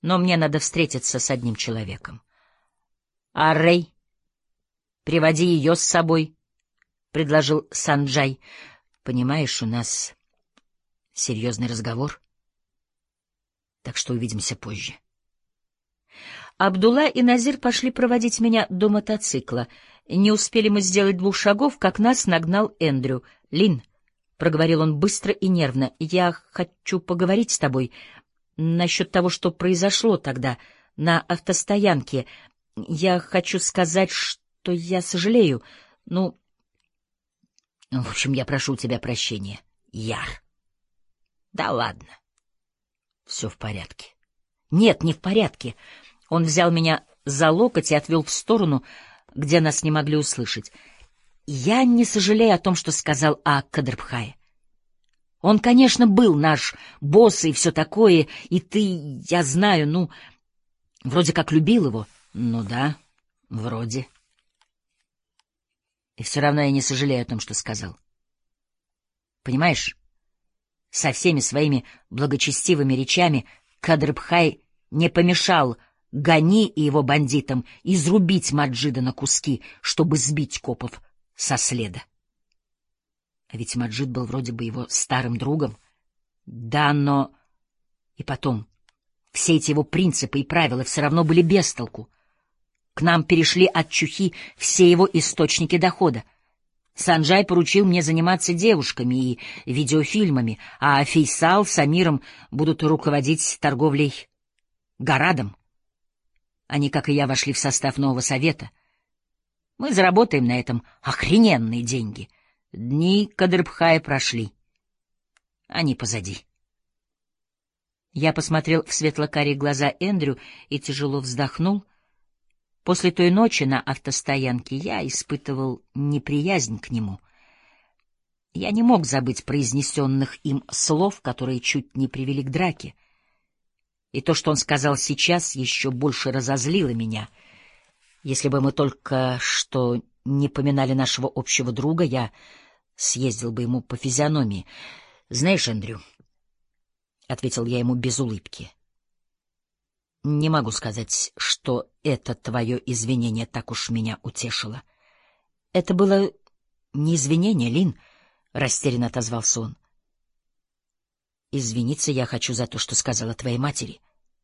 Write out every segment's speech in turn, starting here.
Но мне надо встретиться с одним человеком. — А Рэй? Приводи ее с собой, — предложил Санджай. — Понимаешь, у нас серьезный разговор, так что увидимся позже. Абдулла и Назир пошли проводить меня до мотоцикла. Не успели мы сделать 2 шагов, как нас нагнал Эндрю. — Лин, — проговорил он быстро и нервно, — я хочу поговорить с тобой насчет того, что произошло тогда на автостоянке. Я хочу сказать, что я сожалею. Ну, в общем, я прошу у тебя прощения, Яр. Да ладно. Все в порядке. Нет, не в порядке. Он взял меня за локоть и отвел в сторону, где нас не могли услышать. Я не сожалею о том, что сказал о Кадрбхае. Он, конечно, был наш босс и все такое, и ты, я знаю, ну, вроде как любил его. Ну да, вроде. И все равно я не сожалею о том, что сказал. Понимаешь, со всеми своими благочестивыми речами Кадрбхай не помешал Гани и его бандитам изрубить Маджида на куски, чтобы сбить копов со следа. А ведь Маджид был вроде бы его старым другом. Да, но... И потом, все эти его принципы и правила все равно были без толку. К нам перешли от чухи все его источники дохода. Санджай поручил мне заниматься девушками и видеофильмами, а Фейсал с Амиром будут руководить торговлей Горадом. Они, как и я, вошли в состав нового совета. Мы заработаем на этом охрененные деньги. Дни Кадрбхая прошли. Они позади. Я посмотрел в светло-карие глаза Эндрю и тяжело вздохнул. После той ночи на автостоянке я испытывал неприязнь к нему. Я не мог забыть произнесенных им слов, которые чуть не привели к драке. И то, что он сказал сейчас, еще больше разозлило меня. Если бы мы только что не поминали нашего общего друга, я съездил бы ему по физиономии. — Знаешь, Эндрю, — ответил я ему без улыбки, — не могу сказать, что это твое извинение так уж меня утешило. — Это было не извинение, Лин, — растерянно отозвался он. Извиниться я хочу за то, что сказала твоей матери.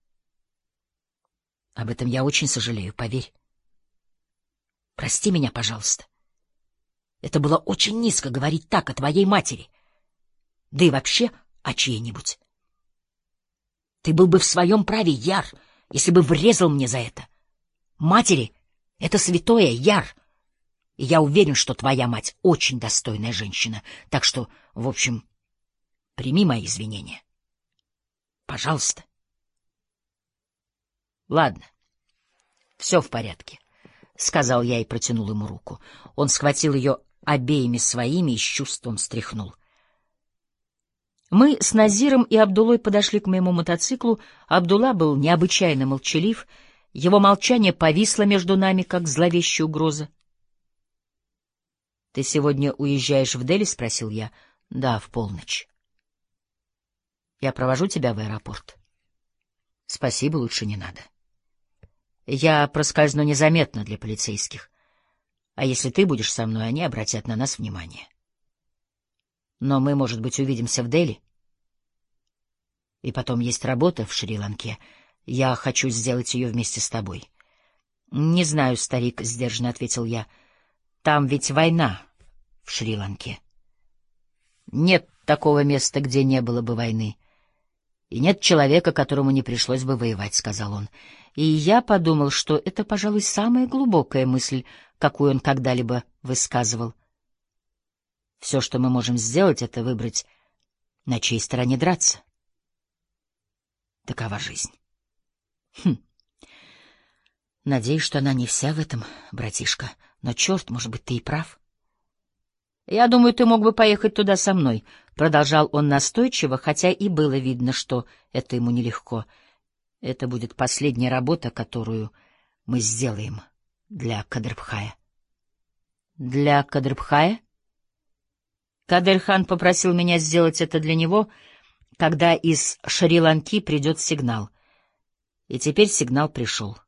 Об этом я очень сожалею, поверь. Прости меня, пожалуйста. Это было очень низко говорить так о твоей матери. Да и вообще о чьей-нибудь. Ты был бы в своем праве, Яр, если бы врезал мне за это. Матери — это святое, Яр. И я уверен, что твоя мать очень достойная женщина. Так что, в общем... Прими мои извинения. Пожалуйста. Ладно, все в порядке, — сказал я и протянул ему руку. Он схватил ее обеими своими и с чувством стряхнул. Мы с Назиром и Абдуллой подошли к моему мотоциклу. Абдулла был необычайно молчалив. Его молчание повисло между нами, как зловещая угроза. — Ты сегодня уезжаешь в Дели? — спросил я. — Да, в полночь. Я провожу тебя в аэропорт. Спасибо, лучше не надо. Я проскользну незаметно для полицейских. А если ты будешь со мной, они обратят на нас внимание. Но мы, может быть, увидимся в Дели. И потом есть работа в Шри-Ланке. Я хочу сделать ее вместе с тобой. Не знаю, старик, — сдержанно ответил я. Там ведь война в Шри-Ланке. Нет такого места, где не было бы войны. И нет человека, которому не пришлось бы воевать, — сказал он. И я подумал, что это, пожалуй, самая глубокая мысль, какую он когда-либо высказывал. Все, что мы можем сделать, — это выбрать, на чьей стороне драться. Такова жизнь. Надеюсь, что она не вся в этом, братишка. Но, черт, может быть, ты и прав. Я думаю, ты мог бы поехать туда со мной, — продолжал он настойчиво, хотя и было видно, что это ему нелегко. Это будет последняя работа, которую мы сделаем для Кадрбхая. Для Кадрбхая? Кадыр-хан попросил меня сделать это для него, когда из Шри-Ланки придет сигнал. И теперь сигнал пришел.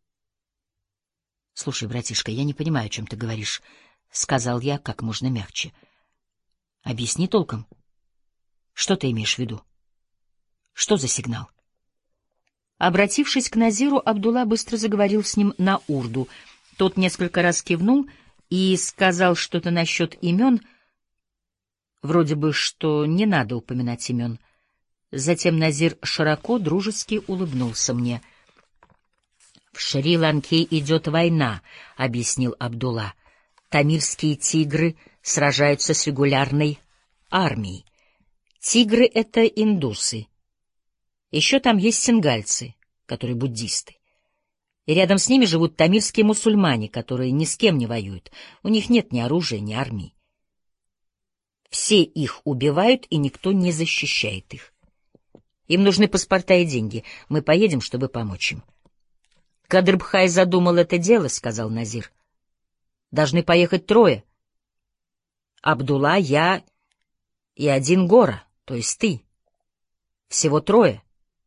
— Слушай, братишка, я не понимаю, о чем ты говоришь, — сказал я как можно мягче. — Объясни толком. Что ты имеешь в виду? Что за сигнал? Обратившись к Назиру, Абдулла быстро заговорил с ним на урду. Тот несколько раз кивнул и сказал что-то насчет имен, вроде бы, что не надо упоминать имен. Затем Назир широко, дружески улыбнулся мне. — В Шри-Ланке идет война, — объяснил Абдулла. Тамильские тигры сражаются с регулярной армией. Тигры — это индусы. Еще там есть сингальцы, которые буддисты. И рядом с ними живут тамильские мусульмане, которые ни с кем не воюют. У них нет ни оружия, ни армии. Все их убивают, и никто не защищает их. Им нужны паспорта и деньги. Мы поедем, чтобы помочь им. — Кадр-бхай задумал это дело, — сказал Назир. — Должны поехать 3. Абдулла, я и один Гора, то есть ты. Всего 3.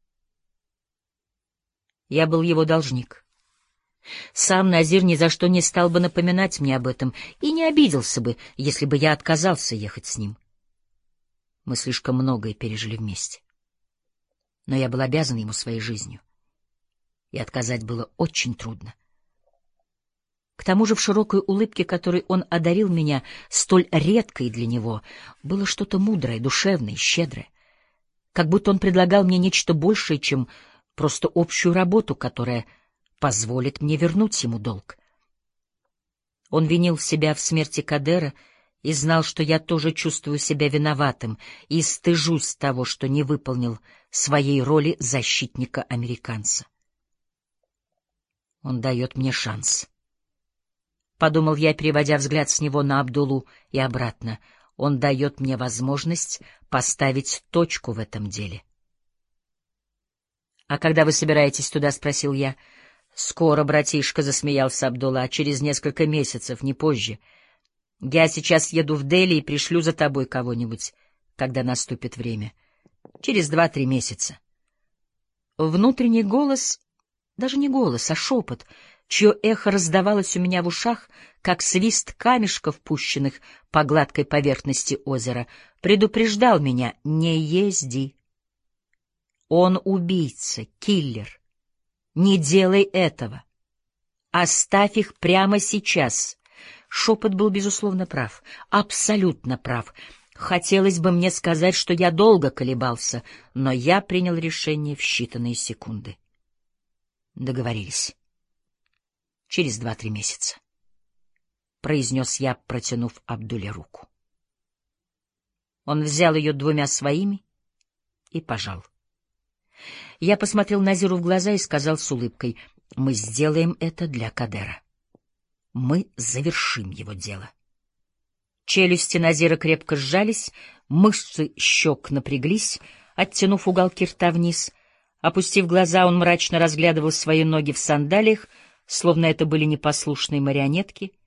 Я был его должник. Сам Назир ни за что не стал бы напоминать мне об этом и не обиделся бы, если бы я отказался ехать с ним. Мы слишком многое пережили вместе. Но я был обязан ему своей жизнью, и отказать было очень трудно. К тому же в широкой улыбке, которой он одарил меня, столь редкой для него, было что-то мудрое, душевное, щедрое, как будто он предлагал мне нечто большее, чем просто общую работу, которая позволит мне вернуть ему долг. Он винил себя в смерти Кадера и знал, что я тоже чувствую себя виноватым и стыжусь того, что не выполнил своей роли защитника-американца. Он дает мне шанс. Подумал я, переводя взгляд с него на Абдуллу и обратно. Он дает мне возможность поставить точку в этом деле. — А когда вы собираетесь туда? — спросил я. — Скоро, братишка, — засмеялся Абдулла, — через несколько месяцев, не позже. Я сейчас еду в Дели и пришлю за тобой кого-нибудь, когда наступит время. Через 2-3 месяца. Внутренний голос, даже не голос, а шепот, чье эхо раздавалось у меня в ушах, как свист камешков, пущенных по гладкой поверхности озера, предупреждал меня: не езди. Он убийца, киллер. Не делай этого. Оставь их прямо сейчас. Шепот был, безусловно, прав, абсолютно прав. Хотелось бы мне сказать, что я долго колебался, но я принял решение в считанные секунды. Договорились. Через 2-3 месяца, — произнес я, протянув Абдулле руку. Он взял ее 2 своими и пожал. Я посмотрел Назиру в глаза и сказал с улыбкой: мы сделаем это для Кадера. Мы завершим его дело. Челюсти Назира крепко сжались, мышцы щек напряглись, оттянув уголки рта вниз. Опустив глаза, он мрачно разглядывал свои ноги в сандалиях, словно это были непослушные марионетки.